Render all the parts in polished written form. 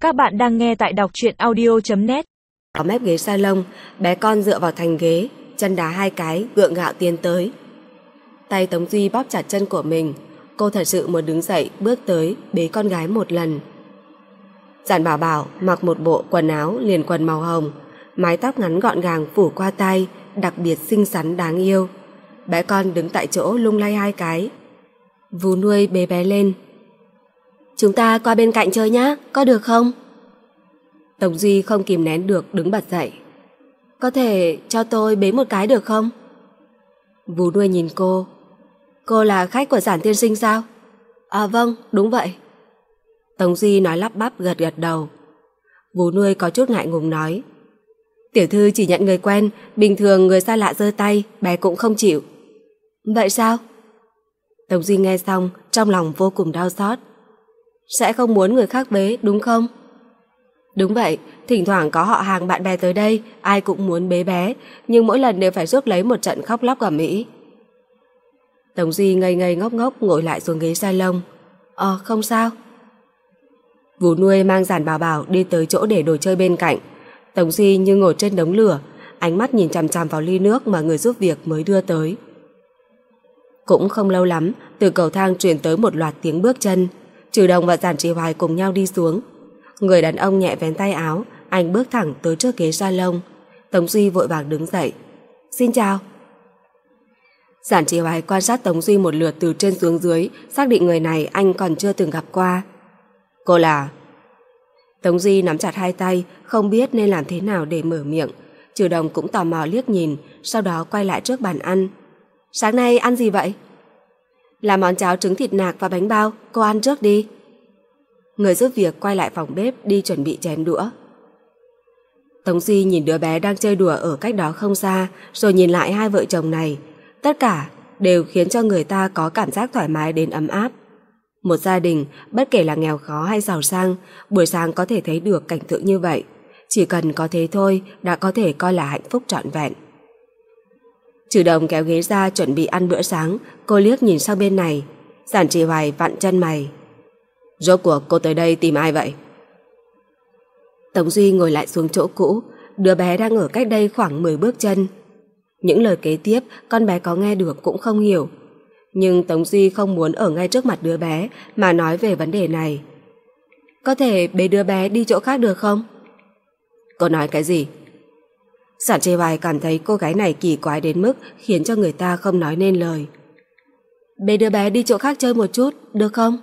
Các bạn đang nghe tại đọc truyện audio.net. Ở mép ghế salon, bé con dựa vào thành ghế, chân đá hai cái, gượng gạo tiến tới. Tay Tống Duy bóp chặt chân của mình. Cô thật sự muốn đứng dậy, bước tới, bế con gái một lần. Giản Bảo Bảo mặc một bộ quần áo liền quần màu hồng, mái tóc ngắn gọn gàng phủ qua tay, đặc biệt xinh xắn đáng yêu. Bé con đứng tại chỗ lung lay hai cái. Vú nuôi bế bé lên. Chúng ta qua bên cạnh chơi nhá, có được không? Tống Duy không kìm nén được đứng bật dậy. Có thể cho tôi bế một cái được không? Vú nuôi nhìn cô. Cô là khách của Giản tiên sinh sao? À vâng, đúng vậy. Tống Duy nói lắp bắp gật gật đầu. Vú nuôi có chút ngại ngùng nói. Tiểu thư chỉ nhận người quen, bình thường người xa lạ giơ tay, bé cũng không chịu. Vậy sao? Tống Duy nghe xong, trong lòng vô cùng đau xót. Sẽ không muốn người khác bế, đúng không? Đúng vậy, thỉnh thoảng có họ hàng bạn bè tới đây, ai cũng muốn bế bé, nhưng mỗi lần đều phải rước lấy một trận khóc lóc ầm ĩ. Tống Duy ngây ngây ngốc ngốc ngồi lại xuống ghế salon. Không sao. Vú nuôi mang Giản Bảo Bảo đi tới chỗ để đồ chơi bên cạnh. Tống Duy như ngồi trên đống lửa, ánh mắt nhìn chằm chằm vào ly nước mà người giúp việc mới đưa tới. Cũng không lâu lắm, từ cầu thang truyền tới một loạt tiếng bước chân. Trừ Đồng và Giản Trì Hoài cùng nhau đi xuống. Người đàn ông nhẹ vén tay áo, anh bước thẳng tới trước ghế salon. Tống Duy vội vàng đứng dậy. Xin chào. Giản Trì Hoài quan sát Tống Duy một lượt từ trên xuống dưới, xác định người này anh còn chưa từng gặp qua. Cô là... Tống Duy nắm chặt hai tay, không biết nên làm thế nào để mở miệng. Trừ Đồng cũng tò mò liếc nhìn, sau đó quay lại trước bàn ăn. Sáng nay ăn gì vậy? Là món cháo trứng thịt nạc và bánh bao, cô ăn trước đi. Người giúp việc quay lại phòng bếp đi chuẩn bị chén đũa. Tống Duy nhìn đứa bé đang chơi đùa ở cách đó không xa, rồi nhìn lại hai vợ chồng này. Tất cả đều khiến cho người ta có cảm giác thoải mái đến ấm áp. Một gia đình, bất kể là nghèo khó hay giàu sang, buổi sáng có thể thấy được cảnh tượng như vậy. Chỉ cần có thế thôi đã có thể coi là hạnh phúc trọn vẹn. Trừ Đồng kéo ghế ra chuẩn bị ăn bữa sáng, cô liếc nhìn sang bên này. Giản Trì Hoài vặn chân mày. Rốt cuộc cô tới đây tìm ai vậy? Tống Duy ngồi lại xuống chỗ cũ, đứa bé đang ở cách đây khoảng 10 bước chân. Những lời kế tiếp con bé có nghe được cũng không hiểu. Nhưng Tống Duy không muốn ở ngay trước mặt đứa bé mà nói về vấn đề này. Có thể bế đứa bé đi chỗ khác được không? Cô nói cái gì? Giản Trì Hoài cảm thấy cô gái này kỳ quái đến mức khiến cho người ta không nói nên lời. Bế đứa bé đi chỗ khác chơi một chút, được không?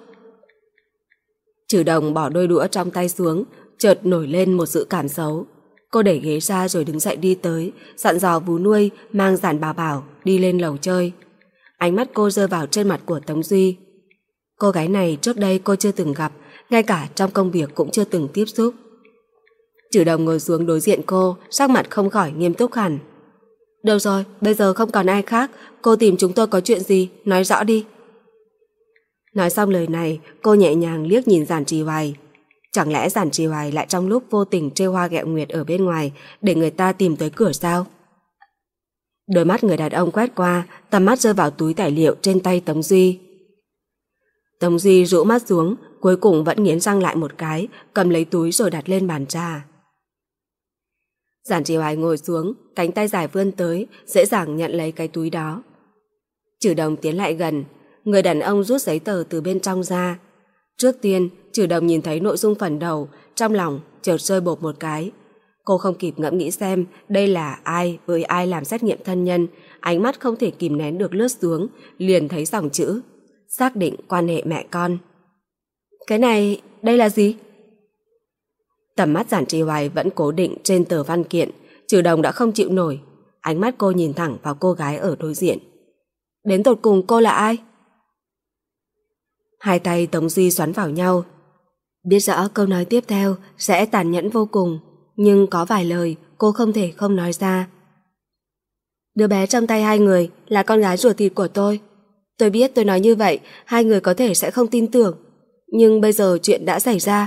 Trừ Đồng bỏ đôi đũa trong tay xuống, chợt nổi lên một dự cảm xấu. Cô đẩy ghế ra rồi đứng dậy đi tới, dặn dò vú nuôi mang Giản Bảo Bảo đi lên lầu chơi. Ánh mắt cô rơi vào trên mặt của Tống Duy. Cô gái này trước đây cô chưa từng gặp, ngay cả trong công việc cũng chưa từng tiếp xúc. Trừ Đồng ngồi xuống đối diện cô, sắc mặt không khỏi nghiêm túc hẳn. Được rồi, bây giờ không còn ai khác, cô tìm chúng tôi có chuyện gì, nói rõ đi. Nói xong lời này, cô nhẹ nhàng liếc nhìn Giản Trì Hoài. Chẳng lẽ Giản Trì Hoài lại trong lúc vô tình trêu hoa ghẹo nguyệt ở bên ngoài để người ta tìm tới cửa sao? Đôi mắt người đàn ông quét qua, tầm mắt rơi vào túi tài liệu trên tay Tống Duy. Tống Duy rũ mắt xuống, cuối cùng vẫn nghiến răng lại một cái, cầm lấy túi rồi đặt lên bàn trà. Giản Trì Hoài ngồi xuống, cánh tay dài vươn tới, dễ dàng nhận lấy cái túi đó. Trừ Đồng tiến lại gần, người đàn ông rút giấy tờ từ bên trong ra. Trước tiên, Trừ Đồng nhìn thấy nội dung phần đầu, trong lòng chợt rơi bột một cái. Cô không kịp ngẫm nghĩ xem đây là ai với ai làm xét nghiệm thân nhân, ánh mắt không thể kìm nén được lướt xuống, liền thấy dòng chữ xác định quan hệ mẹ con. Cái này, đây là gì? Tầm mắt Giản Trì Hoài vẫn cố định trên tờ văn kiện. Trừ Đồng đã không chịu nổi, ánh mắt cô nhìn thẳng vào cô gái ở đối diện. Đến tột cùng cô là ai? Hai tay Tống Duy xoắn vào nhau. Biết rõ câu nói tiếp theo sẽ tàn nhẫn vô cùng, nhưng có vài lời cô không thể không nói ra. Đứa bé trong tay hai người là con gái ruột thịt của tôi. Tôi biết tôi nói như vậy hai người có thể sẽ không tin tưởng, nhưng bây giờ chuyện đã xảy ra.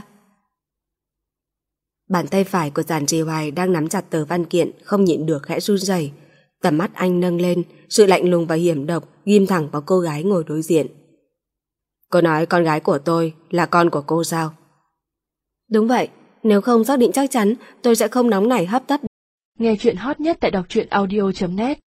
Bàn tay phải của Giản Trì Hoài đang nắm chặt tờ văn kiện không nhịn được khẽ run rẩy. Tầm mắt anh nâng lên, sự lạnh lùng và hiểm độc ghim thẳng vào cô gái ngồi đối diện. Cô nói con gái của tôi là con của cô sao? Đúng vậy, Nếu không xác định chắc chắn, tôi sẽ không nóng nảy hấp tấp. Nghe chuyện hot nhất tại đọc truyện audio.net